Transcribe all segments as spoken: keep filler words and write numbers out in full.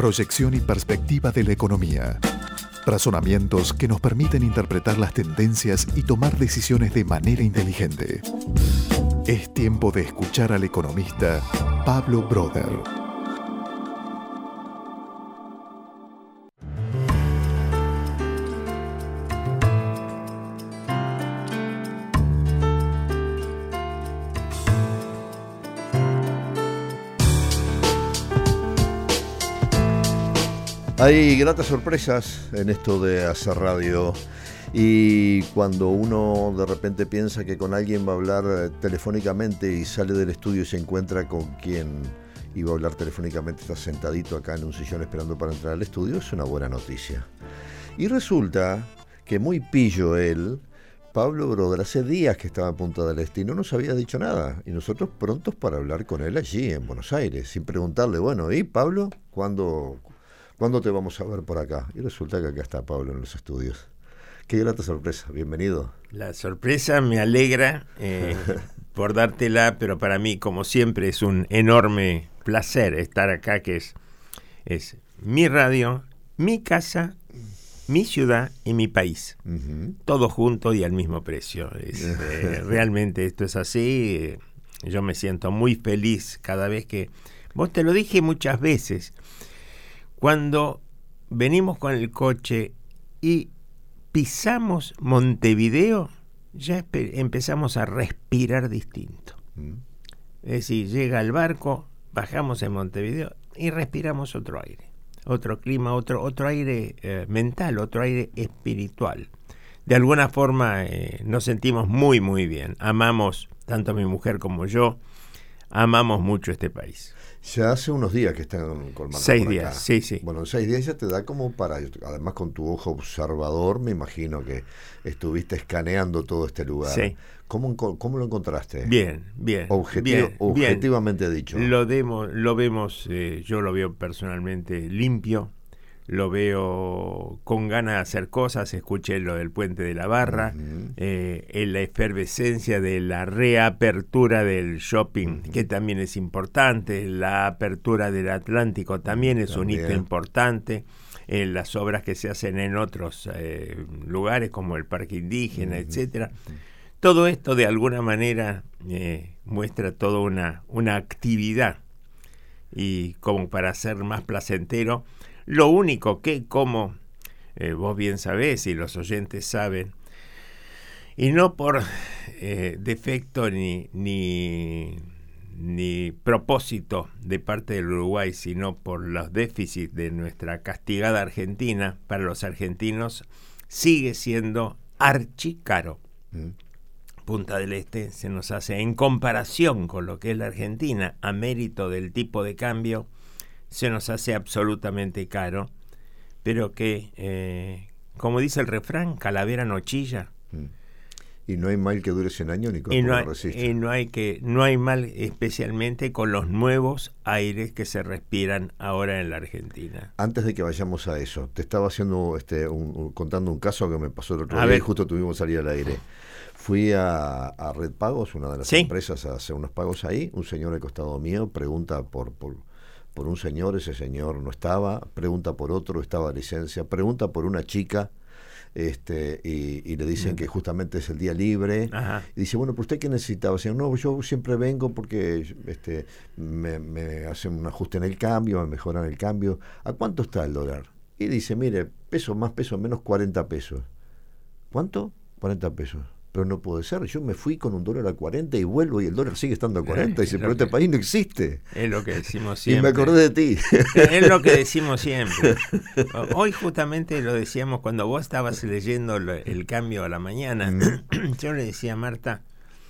proyección y perspectiva de la economía. Razonamientos que nos permiten interpretar las tendencias y tomar decisiones de manera inteligente. Es tiempo de escuchar al economista Pablo Broder. Hay gratas sorpresas en esto de hacer radio, y cuando uno de repente piensa que con alguien va a hablar telefónicamente y sale del estudio y se encuentra con quien iba a hablar telefónicamente, está sentadito acá en un sillón esperando para entrar al estudio, es una buena noticia. Y resulta que muy pillo él, Pablo Broder, hace días que estaba en Punta del Este y no nos había dicho nada, y nosotros prontos para hablar con él allí en Buenos Aires, sin preguntarle, bueno, ¿y Pablo? ¿Cuándo... ¿Cuándo te vamos a ver por acá? Y resulta que acá está Pablo en los estudios. Qué grata sorpresa, bienvenido. La sorpresa me alegra eh, por dártela, pero para mí, como siempre, es un enorme placer estar acá, que es, es mi radio, mi casa, mi ciudad y mi país. Uh-huh. Todo junto y al mismo precio. Es, eh, realmente esto es así. Eh, yo me siento muy feliz cada vez que... Vos te lo dije muchas veces. Cuando venimos con el coche y pisamos Montevideo, ya espe- empezamos a respirar distinto. Mm. Es decir, llega el barco, bajamos en Montevideo y respiramos otro aire, otro clima, otro, otro aire eh, mental, otro aire espiritual. De alguna forma eh, nos sentimos muy, muy bien. Amamos, tanto mi mujer como yo, amamos mucho este país. Ya hace unos días que están colmando. Seis por días, acá. sí, sí. Bueno, seis días ya te da como para, además con tu ojo observador, me imagino que estuviste escaneando todo este lugar. Sí. ¿Cómo, cómo lo encontraste? Bien, bien. Objetivo, bien objetivamente bien. dicho. Lo, demo, lo vemos, eh, yo lo veo personalmente limpio, lo veo con ganas de hacer cosas. Escuché lo del Puente de la Barra, uh-huh. eh, en la efervescencia de la reapertura del shopping, uh-huh. que también es importante, la apertura del Atlántico también es también. un hito importante, eh, las obras que se hacen en otros eh, lugares como el Parque Indígena, uh-huh. etcétera. Uh-huh. Todo esto de alguna manera eh, muestra toda una, una actividad, y como para hacer más placentero. Lo único que, como eh, vos bien sabés y los oyentes saben, y no por eh, defecto ni, ni, ni propósito de parte del Uruguay, sino por los déficits de nuestra castigada Argentina, para los argentinos sigue siendo archicaro. Mm. Punta del Este se nos hace, en comparación con lo que es la Argentina, a mérito del tipo de cambio, se nos hace absolutamente caro, pero que, eh, como dice el refrán, calavera no chilla. Y no hay mal que dure cien años ni cuerpo y no hay, que resista. Y no hay, que, no hay mal, especialmente con los nuevos aires que se respiran ahora en la Argentina. Antes de que vayamos a eso, te estaba haciendo este, un, un, contando un caso que me pasó el otro a día ver. y justo tuvimos que salir al aire. Fui a, a Red Pagos, una de las ¿Sí? empresas, a hacer unos pagos ahí. Un señor al costado mío pregunta por... por por un señor, ese señor no estaba, pregunta por otro, estaba a licencia, pregunta por una chica, este y, y le dicen mm. que justamente es el día libre. Ajá. Y dice, bueno, ¿pero usted qué necesitaba? Señor, no, yo siempre vengo porque este me, me hacen un ajuste en el cambio, me mejoran el cambio. ¿A cuánto está el dólar? Y dice, mire, peso más, peso menos, cuarenta pesos. ¿Cuánto? cuarenta pesos. Pero no puede ser, yo me fui con un dólar a cuarenta y vuelvo y el dólar sigue estando a cuarenta, y dice, pero este país no existe. Es lo que decimos siempre. Y me acordé de ti. Es lo que decimos siempre. Hoy justamente lo decíamos cuando vos estabas leyendo el cambio a la mañana. Mm. Yo le decía a Marta,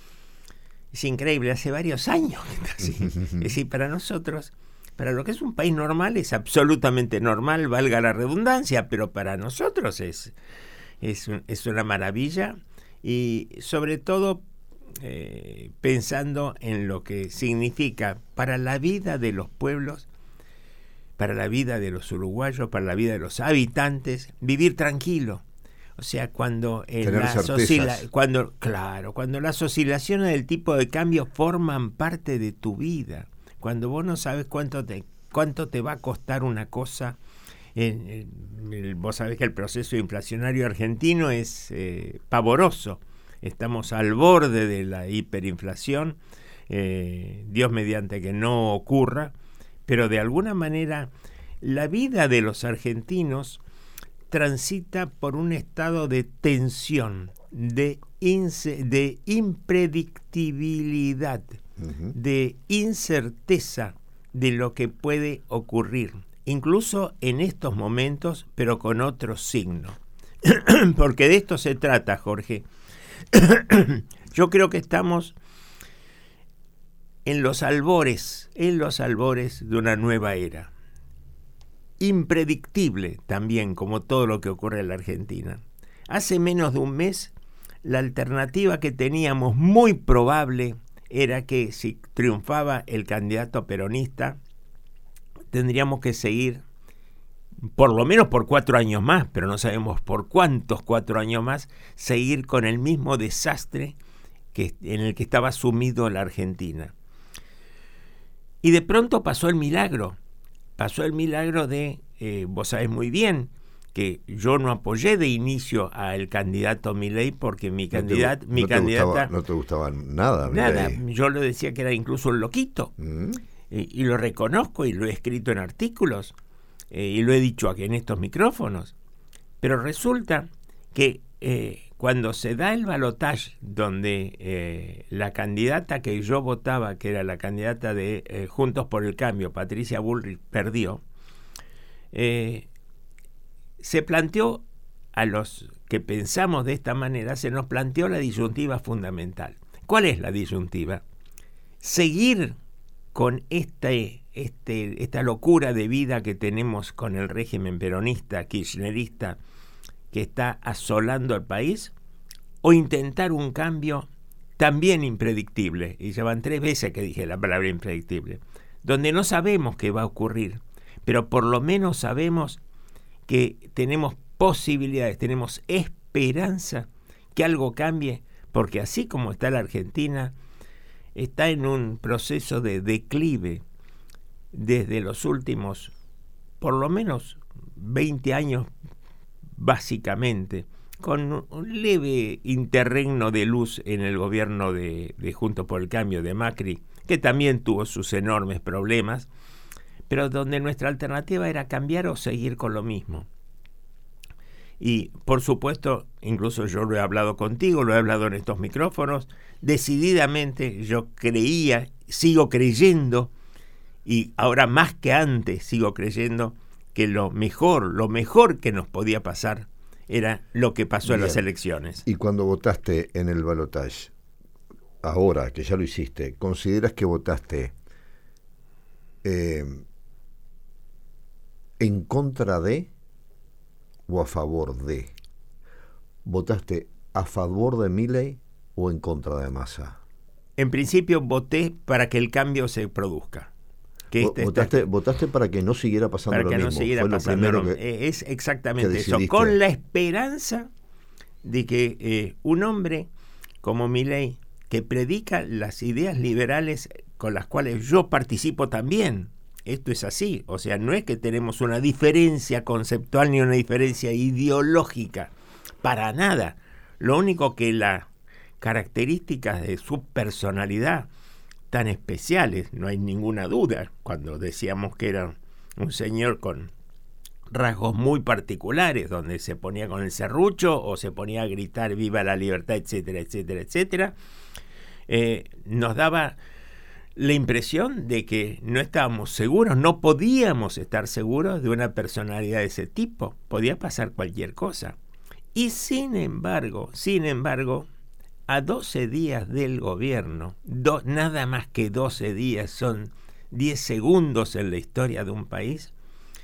es increíble, hace varios años que está así. Es decir, para nosotros, para lo que es un país normal, es absolutamente normal, valga la redundancia, pero para nosotros es, es, un, es una maravilla. Y sobre todo eh, pensando en lo que significa para la vida de los pueblos, para la vida de los uruguayos, para la vida de los habitantes, vivir tranquilo. O sea, cuando en las oscila- cuando claro, cuando las oscilaciones del tipo de cambio forman parte de tu vida, cuando vos no sabes cuánto te ¿Cuánto te va a costar una cosa? Eh, eh, vos sabés que el proceso inflacionario argentino es eh, pavoroso. Estamos al borde de la hiperinflación. Eh, Dios mediante que no ocurra. Pero de alguna manera la vida de los argentinos transita por un estado de tensión, de, inse- de impredictibilidad, uh-huh. de incerteza de lo que puede ocurrir, incluso en estos momentos, pero con otro signo. Porque de esto se trata, Jorge. Yo creo que estamos en los albores, en los albores de una nueva era. Impredictible también, como todo lo que ocurre en la Argentina. Hace menos de un mes, la alternativa que teníamos muy probable era que si triunfaba el candidato peronista, tendríamos que seguir por lo menos por cuatro años más, pero no sabemos por cuántos cuatro años más, seguir con el mismo desastre que, en el que estaba sumido la Argentina. Y de pronto pasó el milagro. Pasó el milagro de, eh, vos sabés muy bien, que yo no apoyé de inicio al candidato Milei porque mi, no candidat, te, mi no candidata... Te gustaba, no te gustaba nada, Nada, Milei. Yo le decía que era incluso un loquito. ¿Mm? Eh, y lo reconozco y lo he escrito en artículos eh, y lo he dicho aquí en estos micrófonos. Pero resulta que eh, cuando se da el balotaje donde eh, la candidata que yo votaba, que era la candidata de eh, Juntos por el Cambio, Patricia Bullrich, perdió, eh, se planteó a los que pensamos de esta manera, se nos planteó la disyuntiva fundamental. ¿Cuál es la disyuntiva? Seguir con este, este, esta locura de vida que tenemos con el régimen peronista, kirchnerista, que está asolando al país, o intentar un cambio también impredictible, y ya van tres veces que dije la palabra impredictible, donde no sabemos qué va a ocurrir, pero por lo menos sabemos que tenemos posibilidades, tenemos esperanza que algo cambie, porque así como está la Argentina, está en un proceso de declive desde los últimos, por lo menos veinte años, básicamente, con un leve interregno de luz en el gobierno de, de Juntos por el Cambio de Macri, que también tuvo sus enormes problemas, pero donde nuestra alternativa era cambiar o seguir con lo mismo. Y, por supuesto, incluso yo lo he hablado contigo, lo he hablado en estos micrófonos, decididamente yo creía, sigo creyendo, y ahora más que antes sigo creyendo que lo mejor, lo mejor que nos podía pasar era lo que pasó Bien. en las elecciones. Y cuando votaste en el balotaje, ahora que ya lo hiciste, ¿consideras que votaste eh, en contra de o a favor de? ¿Votaste a favor de Milei o en contra de Massa? En principio voté para que el cambio se produzca. Que este votaste, está, votaste para que no siguiera pasando para lo que mismo. No siguiera Fue pasando lo lo primero que, es exactamente que eso, con la esperanza de que eh, un hombre como Milei, que predica las ideas liberales con las cuales yo participo también, esto es así, o sea, no es que tenemos una diferencia conceptual ni una diferencia ideológica, para nada. Lo único que las características de su personalidad tan especiales, no hay ninguna duda, cuando decíamos que era un señor con rasgos muy particulares, donde se ponía con el serrucho o se ponía a gritar viva la libertad, etcétera, etcétera, etcétera, eh, nos daba la impresión de que no estábamos seguros, no podíamos estar seguros de una personalidad de ese tipo, podía pasar cualquier cosa. Y sin embargo, sin embargo, a doce días del gobierno, do, nada más que doce días, son diez segundos en la historia de un país,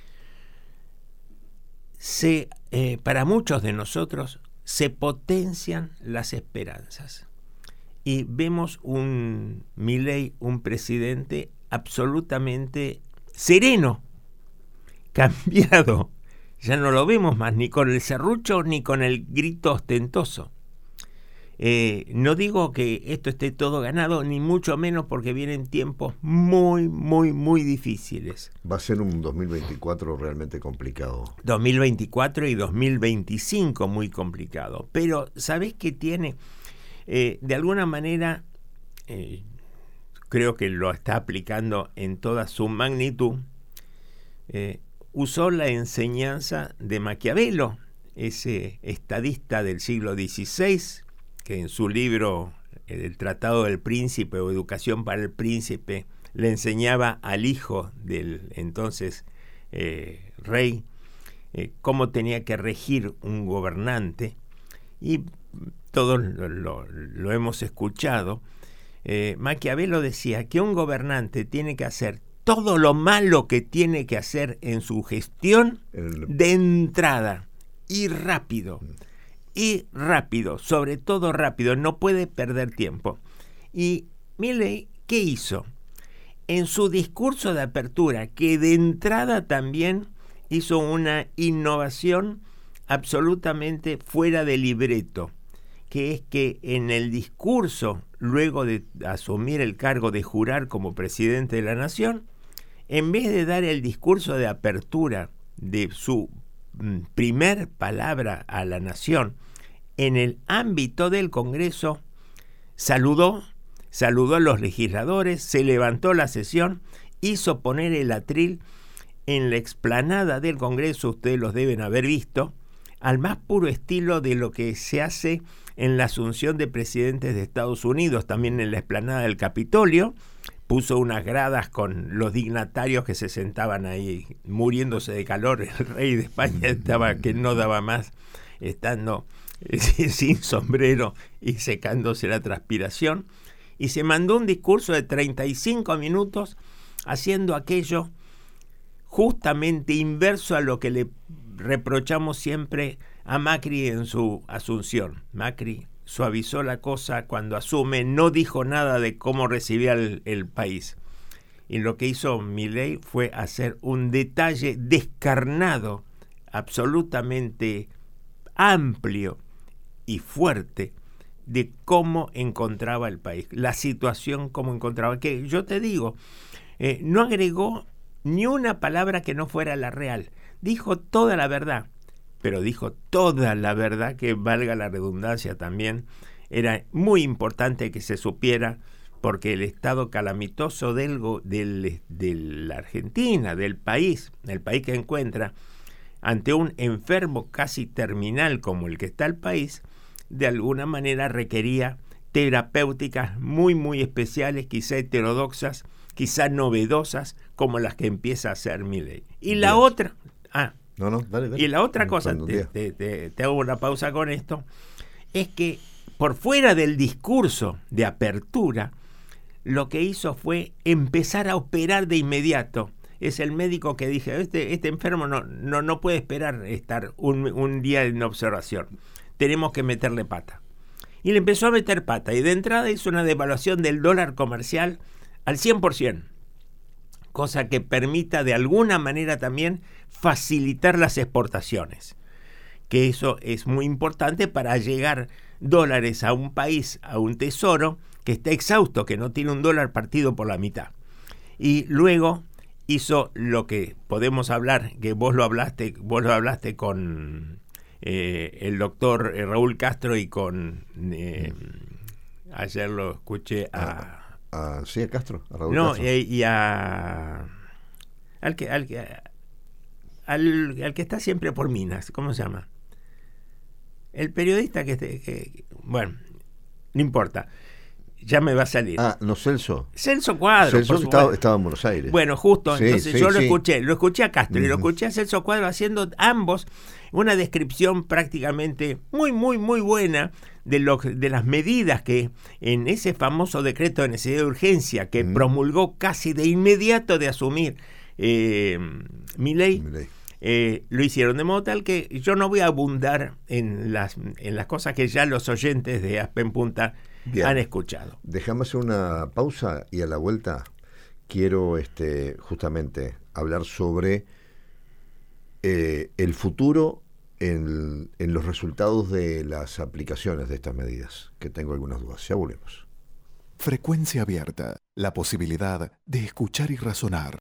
se, eh, para muchos de nosotros se potencian las esperanzas. Y vemos un Milei, un presidente absolutamente sereno, cambiado. Ya no lo vemos más ni con el serrucho ni con el grito ostentoso. Eh, no digo que esto esté todo ganado, ni mucho menos, porque vienen tiempos muy, muy, muy difíciles. Va a ser un dos mil veinticuatro realmente complicado. dos mil veinticuatro y dos mil veinticinco muy complicado. Pero, ¿sabés qué tiene? Eh, de alguna manera, eh, creo que lo está aplicando en toda su magnitud. Eh, usó la enseñanza de Maquiavelo, ese estadista del siglo dieciséis, que en su libro El Tratado del Príncipe o Educación para el Príncipe le enseñaba al hijo del entonces eh, rey eh, cómo tenía que regir un gobernante, y todos lo, lo, lo hemos escuchado. eh, Maquiavelo decía que un gobernante tiene que hacer todo lo malo que tiene que hacer en su gestión El... de entrada, y rápido. Y rápido, sobre todo rápido, no puede perder tiempo. Y Milei, ¿qué hizo? En su discurso de apertura, que de entrada también hizo una innovación absolutamente fuera de libreto, que es que en el discurso, luego de asumir el cargo de jurar como presidente de la nación, en vez de dar el discurso de apertura de su mm, primer palabra a la nación, en el ámbito del Congreso, saludó, saludó a los legisladores, se levantó la sesión, hizo poner el atril en la explanada del Congreso, ustedes los deben haber visto, al más puro estilo de lo que se hace en la asunción de presidentes de Estados Unidos, también en la explanada del Capitolio. Puso unas gradas con los dignatarios que se sentaban ahí muriéndose de calor. El rey de España estaba que no daba más, estando sin sombrero y secándose la transpiración, y se mandó un discurso de treinta y cinco minutos haciendo aquello justamente inverso a lo que le reprochamos siempre a Macri en su asunción. Macri suavizó la cosa cuando asume, no dijo nada de cómo recibía el, el país. Y lo que hizo Milei fue hacer un detalle descarnado, absolutamente amplio y fuerte, de cómo encontraba el país, la situación como encontraba, que yo te digo, eh, no agregó ni una palabra que no fuera la real, dijo toda la verdad, pero dijo toda la verdad, que valga la redundancia también. Era muy importante que se supiera, porque el estado calamitoso del, del, de la Argentina, del país, el país que encuentra, ante un enfermo casi terminal como el que está el país, de alguna manera requería terapéuticas muy, muy especiales, quizá heterodoxas, quizá novedosas, como las que empieza a hacer Milei. Y la Bien. otra... Ah, no, no, dale, dale. y la otra cosa, te, te, te, te hago una pausa con esto, es que por fuera del discurso de apertura, lo que hizo fue empezar a operar de inmediato. Es el médico que dije, este, este enfermo no, no, no puede esperar estar un, un día en observación. Tenemos que meterle pata. Y le empezó a meter pata. Y de entrada hizo una devaluación del dólar comercial al cien por ciento. Cosa que permita de alguna manera también facilitar las exportaciones. Que eso es muy importante para llegar dólares a un país, a un tesoro que está exhausto, que no tiene un dólar partido por la mitad. Y luego hizo lo que podemos hablar, que vos lo hablaste, vos lo hablaste con eh, el doctor Raúl Castro y con eh, ayer lo escuché a a sí a Castro, a Raúl no Castro. Eh, y a al que al que al, al que está siempre por Minas, ¿cómo se llama? El periodista que, que bueno, no importa. Ya me va a salir. Ah, no, Celso. Celso Cuadro. Celso por estaba, supuesto. estaba en Buenos Aires. Bueno, justo, Sí, entonces sí, yo lo sí. escuché, lo escuché a Castro Uh-huh. y lo escuché a Celso Cuadro haciendo ambos una descripción prácticamente muy, muy, muy buena de, lo, de las medidas que en ese famoso decreto de necesidad de urgencia que Uh-huh. promulgó casi de inmediato de asumir eh, Milei, Milei. Eh, lo hicieron, de modo tal que yo no voy a abundar en las, en las cosas que ya los oyentes de Aspen Punta Bien. han escuchado. Déjame hacer una pausa y a la vuelta quiero este, justamente hablar sobre eh, el futuro en, en los resultados de las aplicaciones de estas medidas, que tengo algunas dudas. Ya volvemos. Frecuencia abierta, la posibilidad de escuchar y razonar.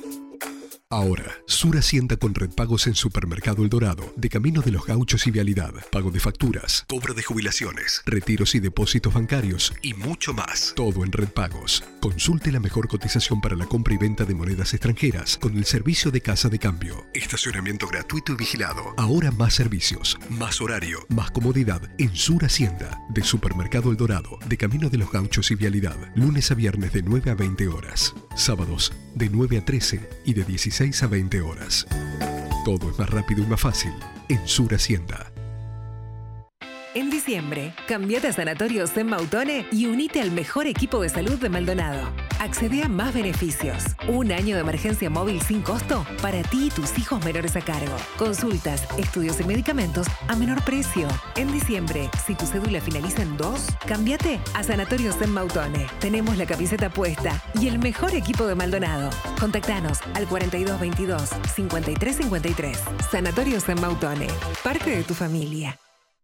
Ahora, Sur Hacienda con Redpagos en Supermercado El Dorado, de Camino de los Gauchos y Vialidad, pago de facturas, cobro de jubilaciones, retiros y depósitos bancarios y mucho más. Todo en Redpagos. Consulte la mejor cotización para la compra y venta de monedas extranjeras con el servicio de casa de cambio. Estacionamiento gratuito y vigilado. Ahora más servicios, más horario, más comodidad en Sur Hacienda, de Supermercado El Dorado, de Camino de los Gauchos y Vialidad, lunes a viernes de nueve a veinte horas, sábados de nueve a trece y de dieciséis a veinte horas. Todo es más rápido y más fácil en Sur Hacienda. En diciembre, cambiate a Sanatorios Zen Mautone y unite al mejor equipo de salud de Maldonado. Accede a más beneficios. Un año de emergencia móvil sin costo para ti y tus hijos menores a cargo. Consultas, estudios y medicamentos a menor precio. En diciembre, si tu cédula finaliza en dos, cambiate a Sanatorios Zen Mautone. Tenemos la camiseta puesta y el mejor equipo de Maldonado. Contactanos al cuarenta y dos veintidós, cincuenta y tres cincuenta y tres. Sanatorios Zen Mautone. Parte de tu familia.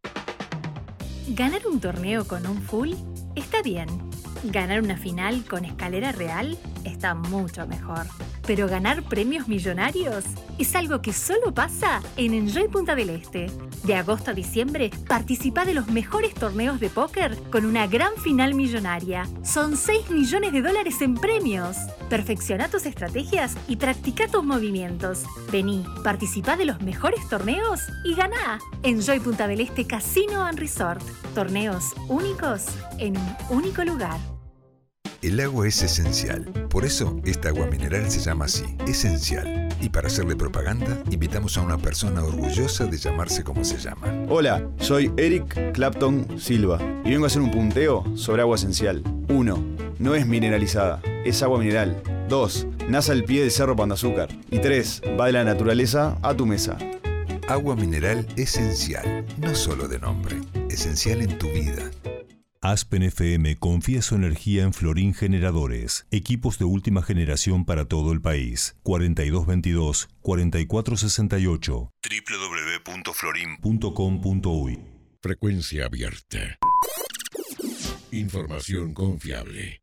Ganar un torneo con un full está bien. Ganar una final con escalera real está mucho mejor. Pero ganar premios millonarios es algo que solo pasa en Enjoy Punta del Este. De agosto a diciembre, participa de los mejores torneos de póker con una gran final millonaria. Son seis millones de dólares en premios. Perfecciona tus estrategias y practica tus movimientos. Vení, participa de los mejores torneos y ganá. Enjoy Punta del Este Casino and Resort. Torneos únicos en un único lugar. El agua es esencial. Por eso, esta agua mineral se llama así, Esencial. Y para hacerle propaganda, invitamos a una persona orgullosa de llamarse como se llama. Hola, soy Eric Clapton Silva y vengo a hacer un punteo sobre agua esencial. uno. No es mineralizada, es agua mineral. dos. Nace al pie del Cerro Pan de Azúcar. Y tres. Va de la naturaleza a tu mesa. Agua mineral esencial, no solo de nombre, esencial en tu vida. Aspen F M confía su energía en Florín Generadores, equipos de última generación para todo el país. cuarenta y dos veintidós, cuarenta y cuatro sesenta y ocho, doble u doble u doble u punto florin punto com punto uy. Frecuencia abierta. Información confiable.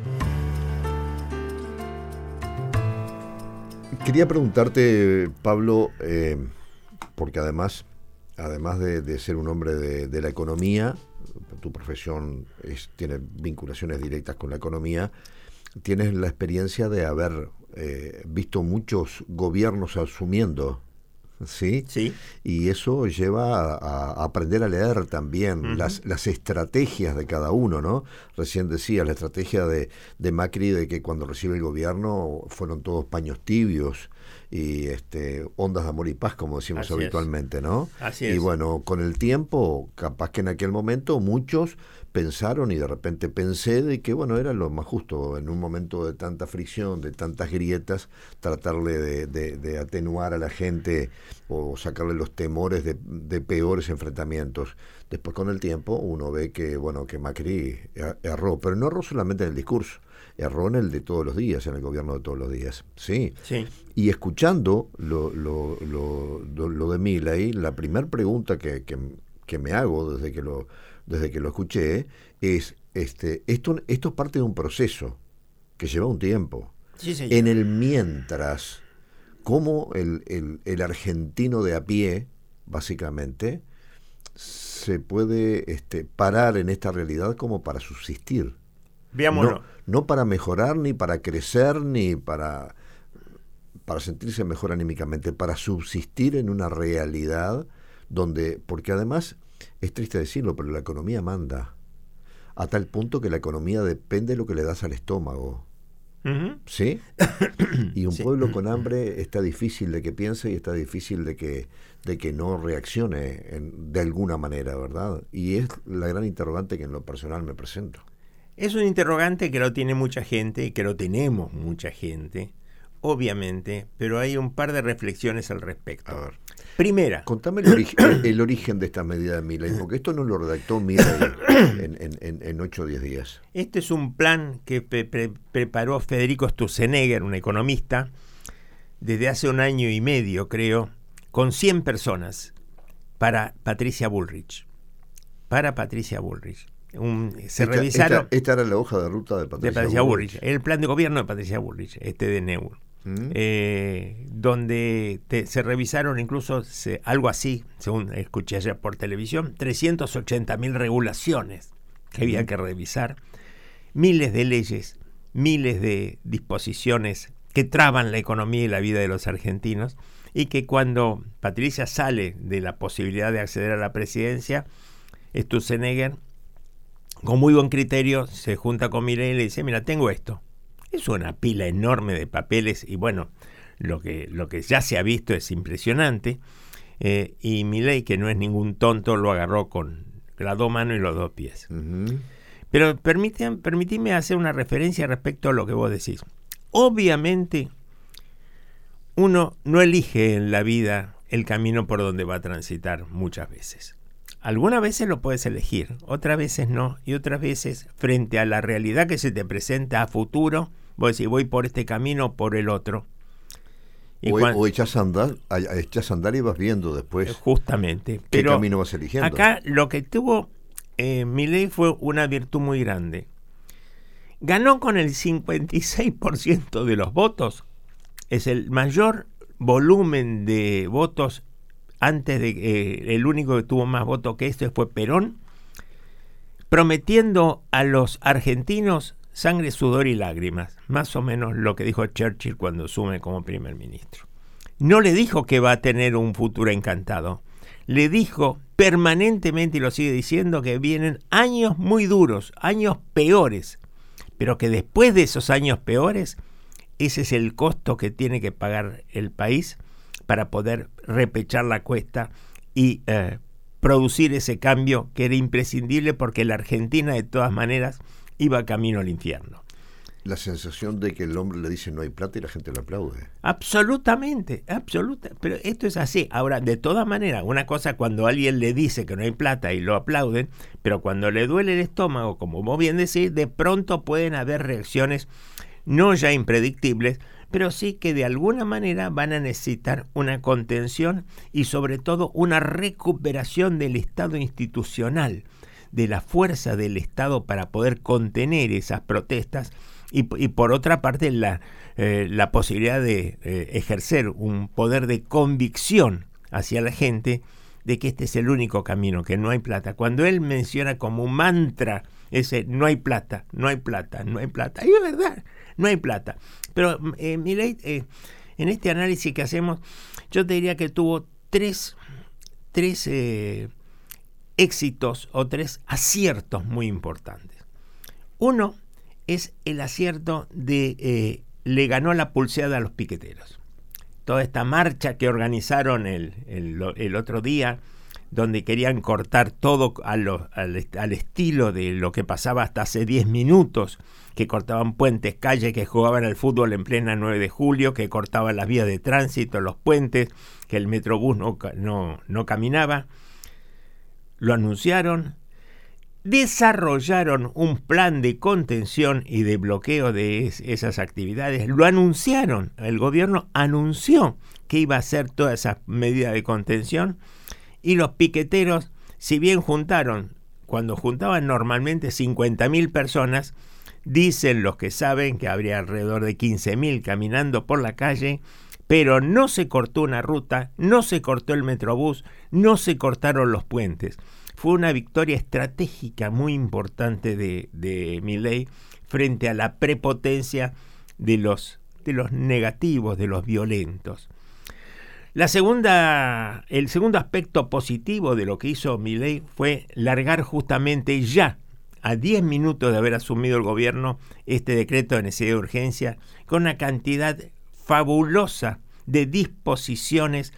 Quería preguntarte, Pablo, eh, porque además, además de, de ser un hombre de, de la economía, tu profesión es, tiene vinculaciones directas con la economía, tienes la experiencia de haber eh, visto muchos gobiernos asumiendo, ¿sí? Sí. Y eso lleva a, a aprender a leer también uh-huh. las, las estrategias de cada uno, ¿no? Recién decía, la estrategia de, de Macri, de que cuando recibe el gobierno fueron todos paños tibios y este ondas de amor y paz, como decimos Así habitualmente, es. ¿no? Así y es. bueno, con el tiempo, capaz que en aquel momento muchos pensaron, y de repente pensé de que bueno, era lo más justo en un momento de tanta fricción, de tantas grietas, tratarle de, de, de atenuar a la gente o sacarle los temores de, de peores enfrentamientos. Después, con el tiempo, uno ve que bueno, que Macri erró, pero no erró solamente en el discurso, erró en el de todos los días, en el gobierno de todos los días. Sí. Sí. Y escuchando lo, lo, lo, lo, lo de Milei, la primera pregunta que, que, que me hago desde que lo, desde que lo escuché es, este, esto, esto es parte de un proceso que lleva un tiempo. Sí, señor. En el mientras, cómo el, el, el argentino de a pie, básicamente, se puede este, parar en esta realidad como para subsistir. Veámoslo. No, no para mejorar, ni para crecer, ni para, para sentirse mejor anímicamente, para subsistir en una realidad donde, porque además, es triste decirlo, pero la economía manda, a tal punto que la economía depende de lo que le das al estómago. Uh-huh. ¿Sí? Y un sí. pueblo con hambre está difícil de que piense y está difícil de que, de que no reaccione en, de alguna manera, ¿verdad? Y es la gran interrogante que en lo personal me presento. Es un interrogante que lo tiene mucha gente y que lo tenemos mucha gente, obviamente, pero hay un par de reflexiones al respecto. A ver. Primera. Contame el, origen, el origen de esta medida de Milei, porque esto no lo redactó Milei en, en, en, en ocho o diez días. Este es un plan que pre- pre- preparó Federico Sturzenegger, un economista, desde hace un año y medio, creo, con cien personas, para Patricia Bullrich. Para Patricia Bullrich. Un, se esta, revisaron. Esta, esta era la hoja de ruta de Patricia, de Patricia Bullrich. Bullrich. El plan de gobierno de Patricia Bullrich, este de Neur. ¿Mm? Eh, donde te, se revisaron incluso se, algo así, según escuché ayer por televisión, trescientas ochenta mil regulaciones que había que revisar, miles de leyes, miles de disposiciones que traban la economía y la vida de los argentinos, y que cuando Patricia sale de la posibilidad de acceder a la presidencia, Sturzenegger, con muy buen criterio, se junta con Milei y le dice, mira, tengo esto. Es una pila enorme de papeles y bueno, lo que, lo que ya se ha visto es impresionante. Eh, y Milei, que no es ningún tonto, lo agarró con las dos manos y los dos pies. Uh-huh. Pero permíteme, permíteme hacer una referencia respecto a lo que vos decís. Obviamente, uno no elige en la vida el camino por donde va a transitar muchas veces. Algunas veces lo puedes elegir, otras veces no, y otras veces, frente a la realidad que se te presenta a futuro, vos decís, voy por este camino o por el otro. Y o, cuando, o echás a andar, echás a andar y vas viendo después. Justamente. ¿Qué pero camino vas eligiendo? Acá lo que tuvo eh, Milei fue una virtud muy grande. Ganó con el cincuenta y seis por ciento de los votos, es el mayor volumen de votos. Antes de eh, el único que tuvo más votos que esto fue Perón, prometiendo a los argentinos sangre, sudor y lágrimas, más o menos lo que dijo Churchill cuando asume como primer ministro. No le dijo que va a tener un futuro encantado, le dijo permanentemente, y lo sigue diciendo, que vienen años muy duros, años peores, pero que después de esos años peores, ese es el costo que tiene que pagar el país para poder repechar la cuesta y eh, producir ese cambio que era imprescindible porque la Argentina de todas maneras iba camino al infierno. La sensación de que el hombre le dice no hay plata y la gente le aplaude. Absolutamente, absoluta. Pero esto es así. Ahora, de todas maneras, una cosa cuando alguien le dice que no hay plata y lo aplauden, pero cuando le duele el estómago, como vos bien decís, de pronto pueden haber reacciones no ya impredictibles, pero sí que de alguna manera van a necesitar una contención y sobre todo una recuperación del Estado institucional, de la fuerza del Estado para poder contener esas protestas y, y por otra parte la, eh, la posibilidad de eh, ejercer un poder de convicción hacia la gente de que este es el único camino, que no hay plata. Cuando él menciona como un mantra ese no hay plata, no hay plata, no hay plata, y es verdad, no hay plata. Pero eh, Milei, eh, en este análisis que hacemos, yo te diría que tuvo tres, tres eh, éxitos o tres aciertos muy importantes. Uno es el acierto de eh, le ganó la pulseada a los piqueteros. Toda esta marcha que organizaron el, el, el otro día, donde querían cortar todo a lo, al, al estilo de lo que pasaba hasta hace diez minutos, que cortaban puentes, calles, que jugaban al fútbol en plena nueve de julio, que cortaban las vías de tránsito, los puentes, que el Metrobús no, no, no caminaba. Lo anunciaron, desarrollaron un plan de contención y de bloqueo de es, esas actividades, lo anunciaron, el gobierno anunció que iba a hacer todas esas medidas de contención. Y los piqueteros, si bien juntaron, cuando juntaban normalmente cincuenta mil personas, dicen los que saben que habría alrededor de quince mil caminando por la calle, pero no se cortó una ruta, no se cortó el Metrobús, no se cortaron los puentes. Fue una victoria estratégica muy importante de, de Milei frente a la prepotencia de los, de los negativos, de los violentos. La segunda, el segundo aspecto positivo de lo que hizo Milei fue largar justamente ya, a diez minutos de haber asumido el gobierno, este decreto de necesidad de urgencia, con una cantidad fabulosa de disposiciones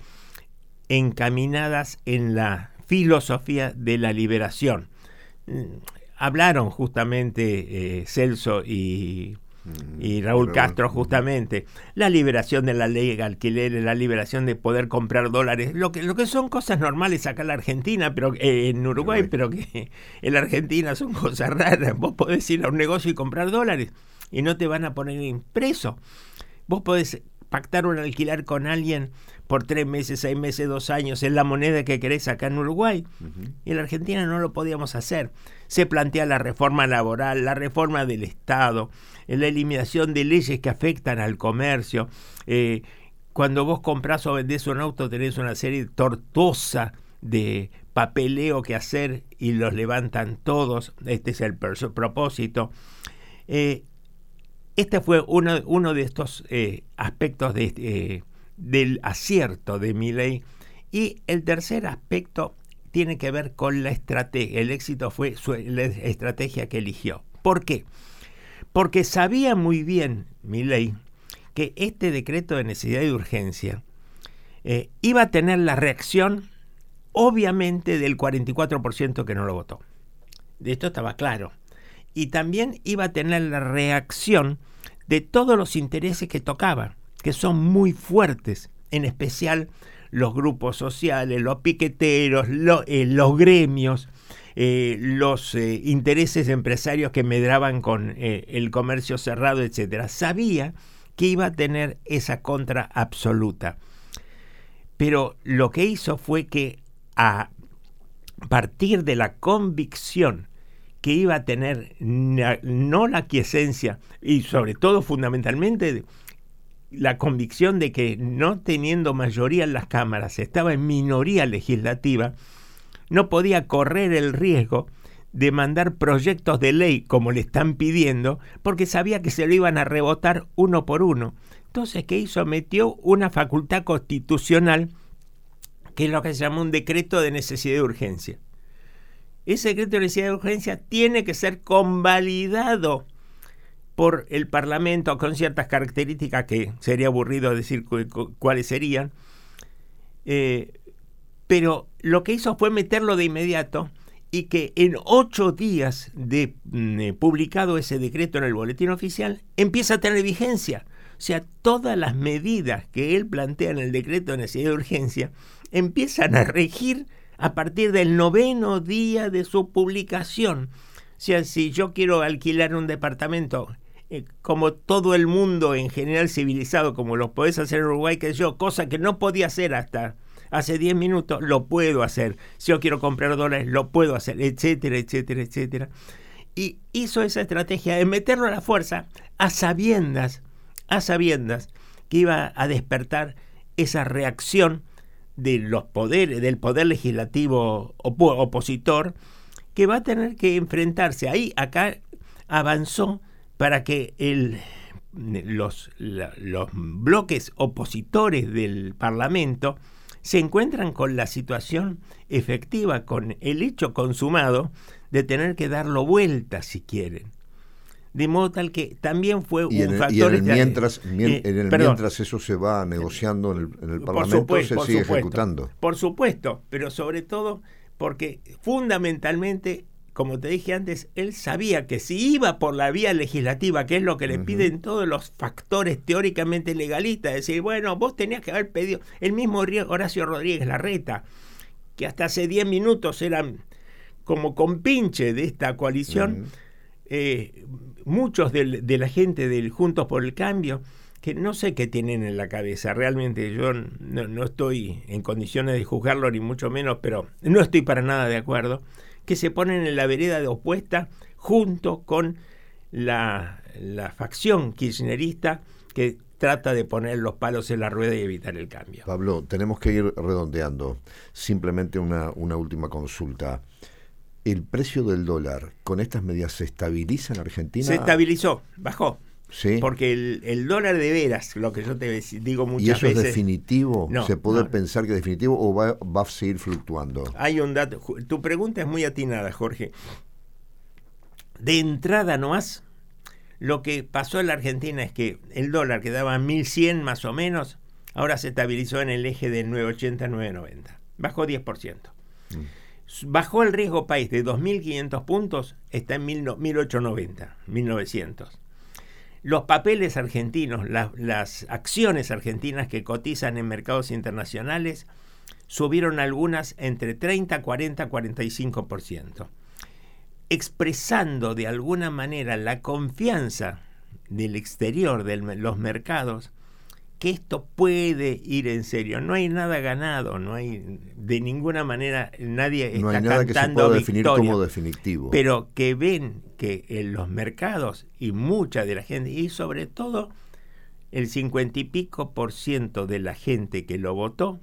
encaminadas en la filosofía de la liberación. Hablaron justamente eh, Celso y... y Raúl Castro justamente, la liberación de la ley de alquileres, la liberación de poder comprar dólares, lo que, lo que son cosas normales acá en la Argentina, pero eh, en Uruguay, pero que en la Argentina son cosas raras. Vos podés ir a un negocio y comprar dólares y no te van a poner impreso. Vos podés pactar un alquiler con alguien por tres meses, seis meses, dos años, en la moneda que querés acá en Uruguay. Uh-huh. Y en la Argentina no lo podíamos hacer. Se plantea la reforma laboral, la reforma del Estado, la eliminación de leyes que afectan al comercio. Eh, cuando vos comprás o vendés un auto tenés una serie tortuosa de papeleo que hacer y los levantan todos. Este es el pers- propósito. Eh, este fue uno, uno de estos eh, aspectos de, eh, del acierto de Milei. Y el tercer aspecto tiene que ver con la estrategia. El éxito fue su, la estrategia que eligió. ¿Por qué? Porque sabía muy bien Milei que este decreto de necesidad y urgencia eh, iba a tener la reacción, obviamente, del cuarenta y cuatro por ciento que no lo votó. De esto estaba claro. Y también iba a tener la reacción de todos los intereses que tocaba, que son muy fuertes, en especial los grupos sociales, los piqueteros, lo, eh, los gremios, eh, los eh, intereses empresarios que medraban con eh, el comercio cerrado, etcétera. Sabía que iba a tener esa contra absoluta. Pero lo que hizo fue que a partir de la convicción que iba a tener no la aquiescencia y sobre todo fundamentalmente la convicción de que no teniendo mayoría en las cámaras, estaba en minoría legislativa, no podía correr el riesgo de mandar proyectos de ley como le están pidiendo, porque sabía que se lo iban a rebotar uno por uno. Entonces, ¿qué hizo? Metió una facultad constitucional que es lo que se llama un decreto de necesidad y urgencia. Ese decreto de necesidad y urgencia tiene que ser convalidado por el Parlamento con ciertas características que sería aburrido decir cu- cu- cuáles serían, eh, pero lo que hizo fue meterlo de inmediato y que en ocho días de mm, publicado ese decreto en el boletín oficial empieza a tener vigencia. O sea, todas las medidas que él plantea en el decreto de necesidad de urgencia empiezan a regir a partir del noveno día de su publicación. O sea, si yo quiero alquilar un departamento, eh, como todo el mundo en general civilizado, como lo podés hacer en Uruguay, que yo, cosa que no podía hacer hasta hace diez minutos, lo puedo hacer. Si yo quiero comprar dólares, lo puedo hacer, etcétera, etcétera, etcétera. Y hizo esa estrategia de meterlo a la fuerza a sabiendas, a sabiendas que iba a despertar esa reacción de los poderes, del poder legislativo opo- opositor, que va a tener que enfrentarse. Ahí, acá avanzó para que el, los, la, los bloques opositores del Parlamento se encuentran con la situación efectiva, con el hecho consumado de tener que darlo vuelta si quieren. De modo tal que también fue y un el, factor... Y en el, mientras, mien, eh, en el mientras eso se va negociando en el, en el Parlamento, supuesto, se sigue supuesto, ejecutando. Por supuesto, pero sobre todo porque fundamentalmente, como te dije antes, él sabía que si iba por la vía legislativa, que es lo que le uh-huh. piden todos los factores teóricamente legalistas, decir, bueno, vos tenías que haber pedido, el mismo Horacio Rodríguez Larreta, que hasta hace diez minutos eran como compinche de esta coalición, uh-huh. eh, muchos de, de la gente del Juntos por el Cambio, que no sé qué tienen en la cabeza, realmente yo no, no estoy en condiciones de juzgarlo ni mucho menos, pero no estoy para nada de acuerdo, que se ponen en la vereda de opuesta junto con la, la facción kirchnerista que trata de poner los palos en la rueda y evitar el cambio. Pablo, tenemos que ir redondeando. Simplemente una, una última consulta. ¿El precio del dólar con estas medidas se estabiliza en Argentina? Se estabilizó, bajó. ¿Sí? Porque el, el dólar de veras, lo que yo te digo muchas veces... ¿Y eso veces, es definitivo? No, ¿Se puede no. pensar que es definitivo o va, va a seguir fluctuando? Hay un dato. Tu pregunta es muy atinada, Jorge. De entrada nomás, lo que pasó en la Argentina es que el dólar que daba mil cien más o menos, ahora se estabilizó en el eje de nueve ochenta a nueve noventa. Bajó diez por ciento. Mm. Bajó el riesgo país de dos mil quinientos puntos, está en mil ochocientos noventa, mil novecientos. Los papeles argentinos, la, las acciones argentinas que cotizan en mercados internacionales, subieron algunas entre treinta, cuarenta, cuarenta y cinco por ciento, expresando de alguna manera la confianza del exterior de los mercados que esto puede ir en serio. No hay nada ganado, no hay de ninguna manera, nadie no está hay nada cantando que se pueda definir victoria, como definitivo. Pero que ven que en los mercados y mucha de la gente, y sobre todo el cincuenta y pico por ciento de la gente que lo votó,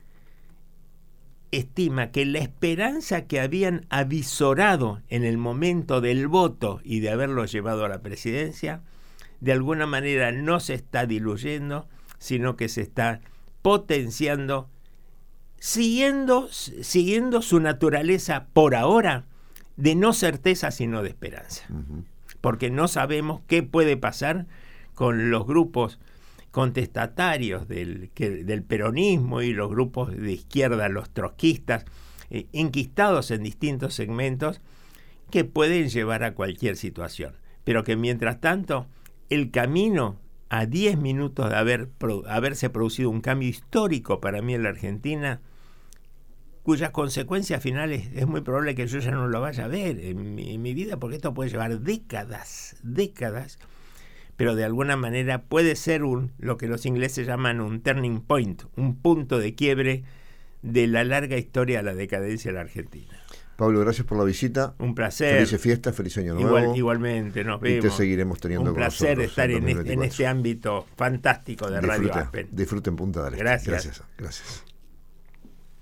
estima que la esperanza que habían avisorado en el momento del voto y de haberlo llevado a la presidencia, de alguna manera no se está diluyendo, sino que se está potenciando, siguiendo, siguiendo su naturaleza por ahora de no certeza, sino de esperanza. Uh-huh. Porque no sabemos qué puede pasar con los grupos contestatarios del, que, del peronismo y los grupos de izquierda, los trotskistas, eh, enquistados en distintos segmentos que pueden llevar a cualquier situación. Pero que mientras tanto, el camino a diez minutos de haber, pro, haberse producido un cambio histórico para mí en la Argentina, cuyas consecuencias finales es muy probable que yo ya no lo vaya a ver en mi, en mi vida, porque esto puede llevar décadas, décadas, pero de alguna manera puede ser un, lo que los ingleses llaman un turning point, un punto de quiebre de la larga historia de la decadencia de la Argentina. Pablo, gracias por la visita. Un placer. Felices fiestas, feliz año nuevo. Igual, igualmente, nos vemos. Y te seguiremos teniendo un con nosotros. Un placer estar en, en, en este ámbito fantástico de disfruten, Radio Aspen. Disfruten Punta del Este. Gracias. Gracias. Gracias.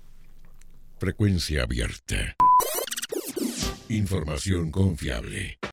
Frecuencia abierta. Información confiable.